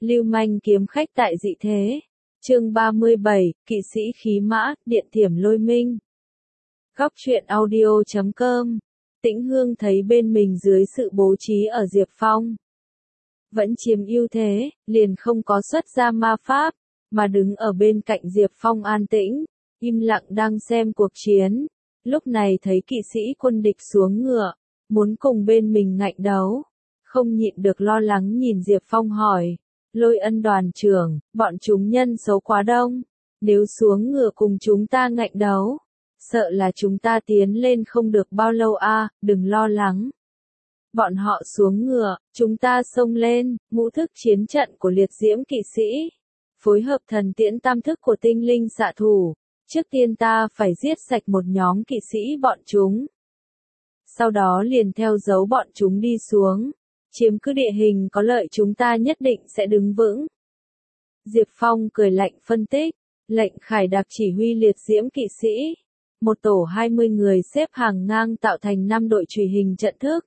Lưu manh kiếm khách tại dị thế. Chương 37, kỵ sĩ khí mã, điện thiểm lôi minh. Góc truyện audio.com. Tĩnh Hương thấy bên mình dưới sự bố trí ở Diệp Phong vẫn chiếm ưu thế, liền không có xuất ra ma pháp, mà đứng ở bên cạnh Diệp Phong an tĩnh, im lặng đang xem cuộc chiến. Lúc này thấy kỵ sĩ quân địch xuống ngựa, muốn cùng bên mình ngạnh đấu, không nhịn được lo lắng nhìn Diệp Phong hỏi, Lôi Ân đoàn trưởng, bọn chúng nhân số quá đông, nếu xuống ngựa cùng chúng ta ngạnh đấu, sợ là chúng ta tiến lên không được bao lâu a, đừng lo lắng. Bọn họ xuống ngựa, chúng ta xông lên, ngũ thức chiến trận của liệt diễm kỵ sĩ, phối hợp thần tiễn tam thức của tinh linh xạ thủ, trước tiên ta phải giết sạch một nhóm kỵ sĩ bọn chúng. Sau đó liền theo dấu bọn chúng đi xuống, chiếm cứ địa hình có lợi chúng ta nhất định sẽ đứng vững. Diệp Phong cười lạnh phân tích, lệnh Khải Đạc chỉ huy liệt diễm kỵ sĩ. Một tổ 20 người xếp hàng ngang tạo thành 5 đội chùy hình trận thức.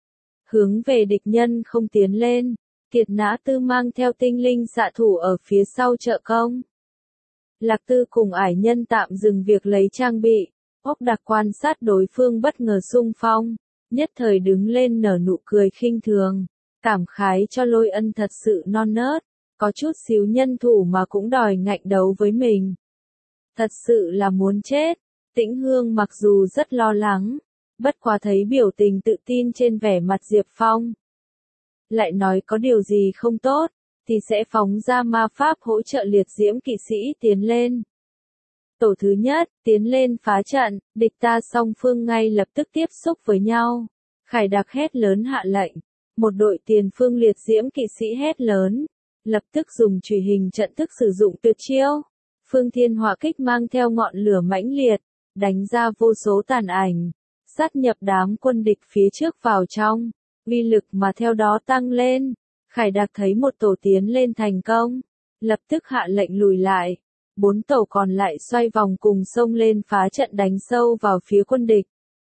Hướng về địch nhân không tiến lên, Kiệt Nã Tư mang theo tinh linh xạ thủ ở phía sau trợ công. Lạc Tư cùng ải nhân tạm dừng việc lấy trang bị, Ốc Đặc quan sát đối phương bất ngờ xung phong, nhất thời đứng lên nở nụ cười khinh thường, cảm khái cho Lôi Ân thật sự non nớt, có chút xíu nhân thủ mà cũng đòi ngạnh đấu với mình. Thật sự là muốn chết. Tĩnh Hương mặc dù rất lo lắng, bất quá thấy biểu tình tự tin trên vẻ mặt Diệp Phong, lại nói có điều gì không tốt, thì sẽ phóng ra ma pháp hỗ trợ liệt diễm kỵ sĩ tiến lên. Tổ thứ nhất, tiến lên phá trận, địch ta song phương ngay lập tức tiếp xúc với nhau. Khải Đạc hét lớn hạ lệnh, một đội tiền phương liệt diễm kỵ sĩ hét lớn, lập tức dùng chùy hình trận thức sử dụng tuyệt chiêu. Phương Thiên Hỏa Kích mang theo ngọn lửa mãnh liệt, đánh ra vô số tàn ảnh, sát nhập đám quân địch phía trước vào trong, uy lực mà theo đó tăng lên. Khải Đạc thấy một tổ tiến lên thành công, lập tức hạ lệnh lùi lại, 4 tổ còn lại xoay vòng cùng xông lên phá trận đánh sâu vào phía quân địch.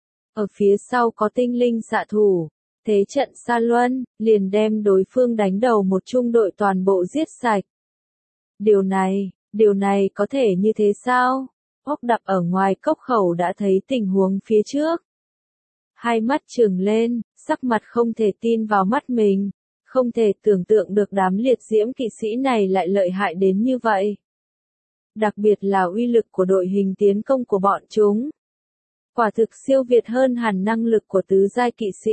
Ở phía sau có tinh linh xạ thủ, thế trận xa luân, liền đem đối phương đánh đầu một trung đội toàn bộ giết sạch. Điều này có thể như thế sao? Ốc Đạp ở ngoài cốc khẩu đã thấy tình huống phía trước. Hai mắt trừng lên, sắc mặt không thể tin vào mắt mình, không thể tưởng tượng được đám liệt diễm kỵ sĩ này lại lợi hại đến như vậy. Đặc biệt là uy lực của đội hình tiến công của bọn chúng. Quả thực siêu việt hơn hẳn năng lực của tứ giai kỵ sĩ.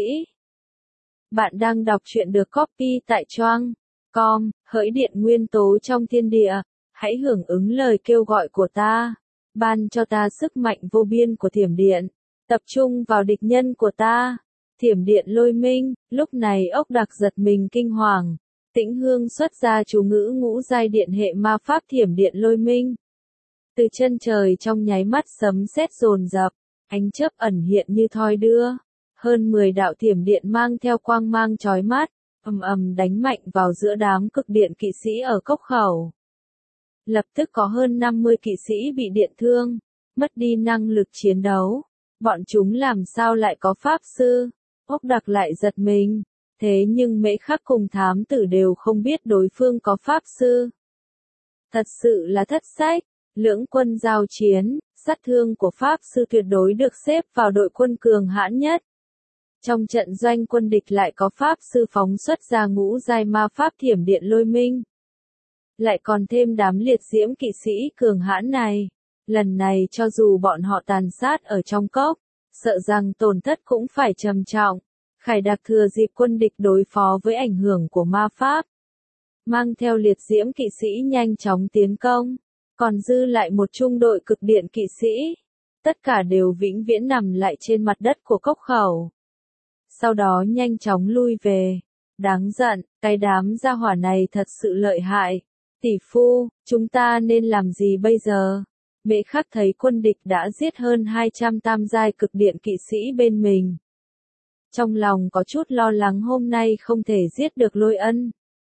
Bạn đang đọc truyện được copy tại Choang.com, hỡi điện nguyên tố trong thiên địa, hãy hưởng ứng lời kêu gọi của ta. Ban cho ta sức mạnh vô biên của thiểm điện, tập trung vào địch nhân của ta. Thiểm điện lôi minh. Lúc này Ốc Đặc giật mình kinh hoàng. Tĩnh Hương xuất ra chú ngữ ngũ giai điện hệ ma pháp thiểm điện lôi minh. Từ chân trời trong nháy mắt sấm sét dồn dập, ánh chớp ẩn hiện như thoi đưa. Hơn 10 đạo thiểm điện mang theo quang mang chói mắt, ầm ầm đánh mạnh vào giữa đám cực điện kỵ sĩ ở cốc khẩu. Lập tức có hơn 50 kỵ sĩ bị điện thương, mất đi năng lực chiến đấu. Bọn chúng làm sao lại có pháp sư? Ốc Đặc lại giật mình. Thế nhưng Mễ Khắc cùng thám tử đều không biết đối phương có pháp sư. Thật sự là thất sách. Lưỡng quân giao chiến, sát thương của pháp sư tuyệt đối được xếp vào đội quân cường hãn nhất. Trong trận doanh quân địch lại có pháp sư phóng xuất ra ngũ giai ma pháp thiểm điện lôi minh. Lại còn thêm đám liệt diễm kỵ sĩ cường hãn này. Lần này cho dù bọn họ tàn sát ở trong cốc, sợ rằng tổn thất cũng phải trầm trọng. Khải Đạc thừa dịp quân địch đối phó với ảnh hưởng của ma pháp, mang theo liệt diễm kỵ sĩ nhanh chóng tiến công, còn dư lại một trung đội cực điện kỵ sĩ. Tất cả đều vĩnh viễn nằm lại trên mặt đất của cốc khẩu. Sau đó nhanh chóng lui về. Đáng giận, cái đám gia hỏa này thật sự lợi hại. Tỷ phu, chúng ta nên làm gì bây giờ? Mễ Khắc thấy quân địch đã giết hơn 200 tam giai cực điện kỵ sĩ bên mình. Trong lòng có chút lo lắng hôm nay không thể giết được Lôi Ân.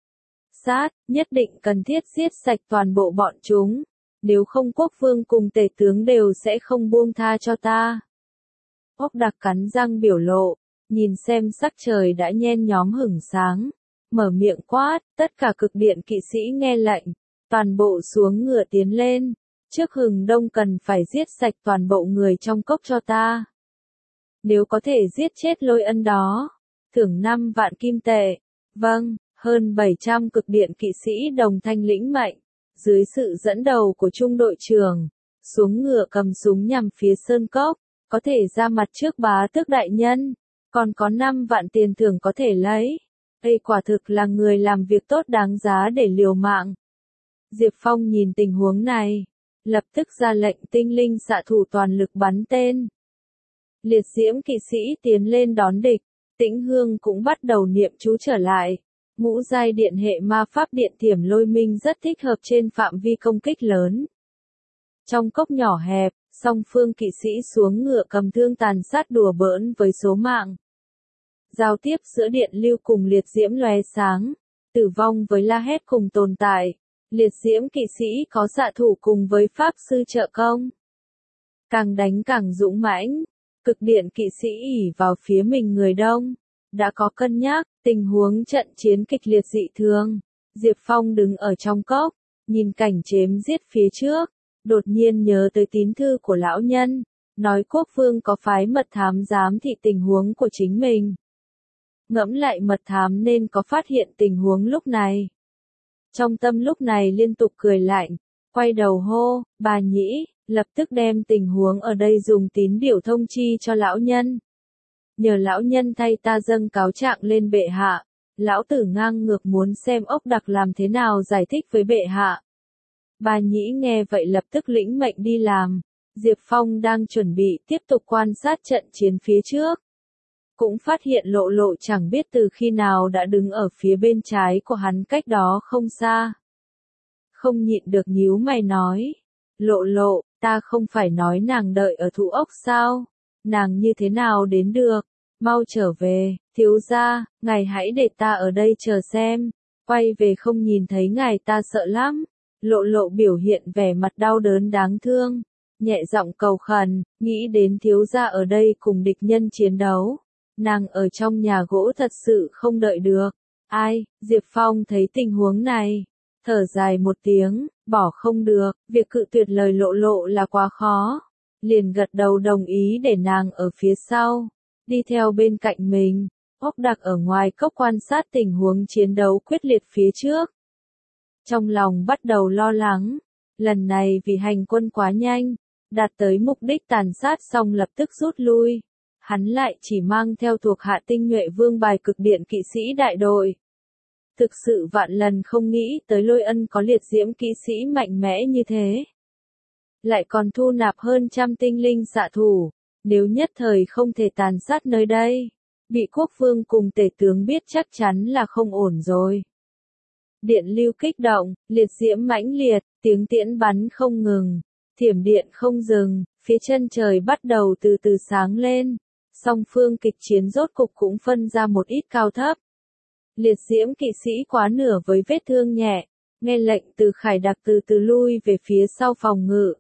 Nhất định cần thiết giết sạch toàn bộ bọn chúng. Nếu không quốc vương cùng tể tướng đều sẽ không buông tha cho ta. Ốc Đặc cắn răng biểu lộ, nhìn xem sắc trời đã nhen nhóm hửng sáng. mở miệng quát, tất cả cực điện kỵ sĩ nghe lệnh, toàn bộ xuống ngựa tiến lên, trước hừng đông cần phải giết sạch toàn bộ người trong cốc cho ta. Nếu có thể giết chết Lôi Ân đó, thưởng 5 vạn kim tệ. Vâng, hơn 700 cực điện kỵ sĩ đồng thanh lĩnh mệnh, dưới sự dẫn đầu của trung đội trưởng, xuống ngựa cầm súng nhằm phía sơn cốc, có thể ra mặt trước bá tước đại nhân, còn có 5 vạn tiền thưởng có thể lấy. Đây quả thực là người làm việc tốt đáng giá để liều mạng. Diệp Phong nhìn tình huống này, lập tức ra lệnh tinh linh xạ thủ toàn lực bắn tên. Liệt diễm kỵ sĩ tiến lên đón địch, Tĩnh Hương cũng bắt đầu niệm chú trở lại. Ngũ giai điện hệ ma pháp điện thiểm lôi minh rất thích hợp trên phạm vi công kích lớn. Trong cốc nhỏ hẹp, song phương kỵ sĩ xuống ngựa cầm thương tàn sát đùa bỡn với số mạng. Giao tiếp giữa điện lưu cùng liệt diễm lóe sáng, tử vong với la hét cùng tồn tại, liệt diễm kỵ sĩ có xạ thủ cùng với pháp sư trợ công. Càng đánh càng dũng mãnh, cực điện kỵ sĩ ỉ vào phía mình người đông. Đã có cân nhắc, tình huống trận chiến kịch liệt dị thường. Diệp Phong đứng ở trong cốc, nhìn cảnh chém giết phía trước, đột nhiên nhớ tới tín thư của lão nhân, nói quốc vương có phái mật thám giám thị tình huống của chính mình. Ngẫm lại mật thám nên có phát hiện tình huống lúc này. Trong tâm lúc này liên tục cười lạnh, quay đầu hô, bà Nhĩ, lập tức đem tình huống ở đây dùng tín điểu thông chi cho lão nhân. Nhờ lão nhân thay ta dâng cáo trạng lên bệ hạ, lão tử ngang ngược muốn xem ốc đặc làm thế nào giải thích với bệ hạ. Bà Nhĩ nghe vậy lập tức lĩnh mệnh đi làm, Diệp Phong đang chuẩn bị tiếp tục quan sát trận chiến phía trước. Cũng phát hiện lộ lộ chẳng biết từ khi nào đã đứng ở phía bên trái của hắn cách đó không xa. Không nhịn được nhíu mày nói, lộ lộ, ta không phải nói nàng đợi ở thủ ốc sao, nàng như thế nào đến được, mau trở về, thiếu gia, ngài hãy để ta ở đây chờ xem, quay về không nhìn thấy ngài ta sợ lắm. Lộ lộ biểu hiện vẻ mặt đau đớn đáng thương, nhẹ giọng cầu khẩn, nghĩ đến thiếu gia ở đây cùng địch nhân chiến đấu. Nàng ở trong nhà gỗ thật sự không đợi được. Ai, Diệp Phong thấy tình huống này, thở dài một tiếng, bỏ không được, việc cự tuyệt lời lộ lộ là quá khó. Liền gật đầu đồng ý để nàng ở phía sau, đi theo bên cạnh mình, ốc đặc ở ngoài cốc quan sát tình huống chiến đấu quyết liệt phía trước. Trong lòng bắt đầu lo lắng, lần này vì hành quân quá nhanh, đạt tới mục đích tàn sát xong lập tức rút lui. Hắn lại chỉ mang theo thuộc hạ tinh nhuệ vương bài cực điện kỵ sĩ đại đội. Thực sự vạn lần không nghĩ tới Lôi Ân có liệt diễm kỵ sĩ mạnh mẽ như thế. Lại còn thu nạp hơn trăm tinh linh xạ thủ, nếu nhất thời không thể tàn sát nơi đây, bị quốc vương cùng tể tướng biết chắc chắn là không ổn rồi. Điện lưu kích động, liệt diễm mãnh liệt, tiếng tiễn bắn không ngừng, thiểm điện không dừng, phía chân trời bắt đầu từ từ sáng lên. Song phương kịch chiến rốt cục cũng phân ra một ít cao thấp. Liệt diễm kỵ sĩ quá nửa với vết thương nhẹ, nghe lệnh từ Khải Đặc từ từ lui về phía sau phòng ngự.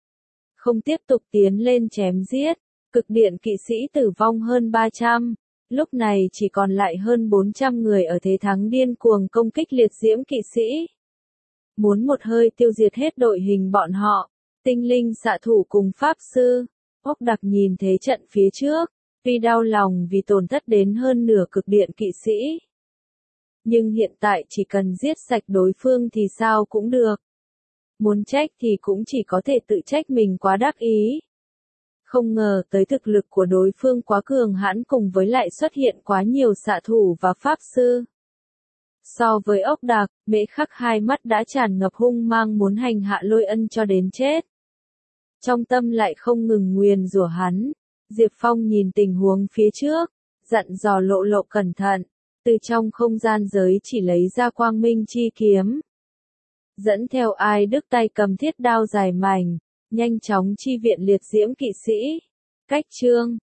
Không tiếp tục tiến lên chém giết, cực điện kỵ sĩ tử vong hơn 300, lúc này chỉ còn lại hơn 400 người ở thế thắng điên cuồng công kích liệt diễm kỵ sĩ. Muốn một hơi tiêu diệt hết đội hình bọn họ, tinh linh xạ thủ cùng pháp sư, ốc đặc nhìn thế trận phía trước. Tuy đau lòng vì tổn thất đến hơn nửa cực điện kỵ sĩ. Nhưng hiện tại chỉ cần giết sạch đối phương thì sao cũng được. Muốn trách thì cũng chỉ có thể tự trách mình quá đắc ý. Không ngờ tới thực lực của đối phương quá cường hãn cùng với lại xuất hiện quá nhiều xạ thủ và pháp sư. So với ốc đặc, Mễ Khắc hai mắt đã tràn ngập hung mang muốn hành hạ Lôi Ân cho đến chết. Trong tâm lại không ngừng nguyền rủa hắn. Diệp Phong nhìn tình huống phía trước, dặn dò lộ lộ cẩn thận, từ trong không gian giới chỉ lấy ra quang minh chi kiếm. Dẫn theo Ai Đức tay cầm thiết đao dài mảnh, nhanh chóng chi viện liệt diễm kỵ sĩ. Cách chương